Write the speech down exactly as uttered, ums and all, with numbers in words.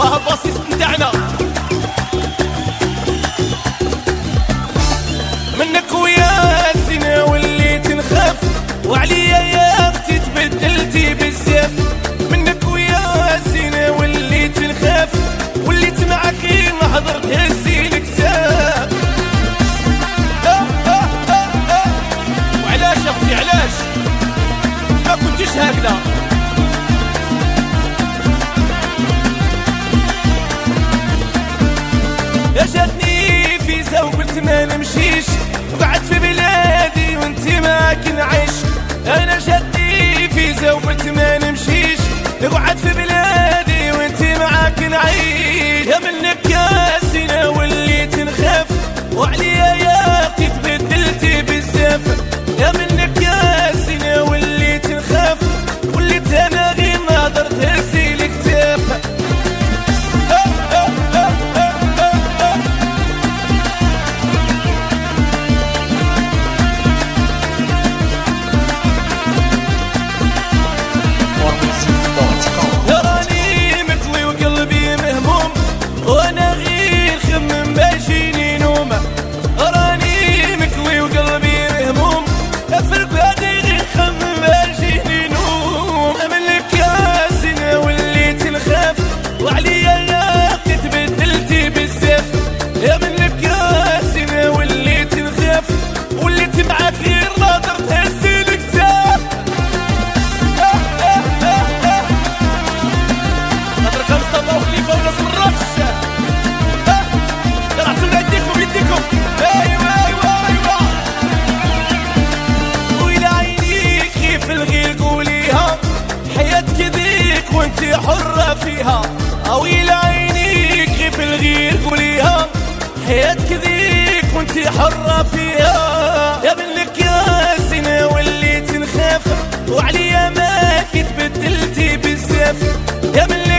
الله الباسيست بتاعنا. منك ويا الزنا وليت نخاف، وعليا يا اختي تبدلتي بزاف. منك ويا الزنا وليت نخاف، وليت معاك ما حضرت هزي الكتاف. وعلاش اختي علاش ما كنتيش هكذا؟ جاتني فيزا وقلت ما نمشيش، وقعدت في بلادي وانت معاك نعيش. انا جاتني فيزا وقلت ما نمشيش، وقعدت في بلادي وانت معاك نعيش. يا منك يا الزنا وليت نخاف، وعليا يا اختي تبدلتي بزاف. يا منك يا الزنا وليت نخاف، وليت انا غير ناظر تهزي الكتاف. وانا غير خمم باجيني نوم، راني مكوي وقلبي مهموم، افرق هادي غير خمم باجيني نوم. منك يا الزنا وليت نخاف، وعليا يا اختي تبدلتي بزاف. يا منك يا الزنا وليت نخاف، وليت معاك غير ناظر تهزي الكتاف. نظرك مصطفى وخليفه وناس الرش، وانتي حرة فيها. اويل عينيك غير الغير قوليها، حياتك ذيك وانتي حرة فيها. يا منك يا الزنا وليت نخاف، وعليا ما كتبدلتي بزاف. يا من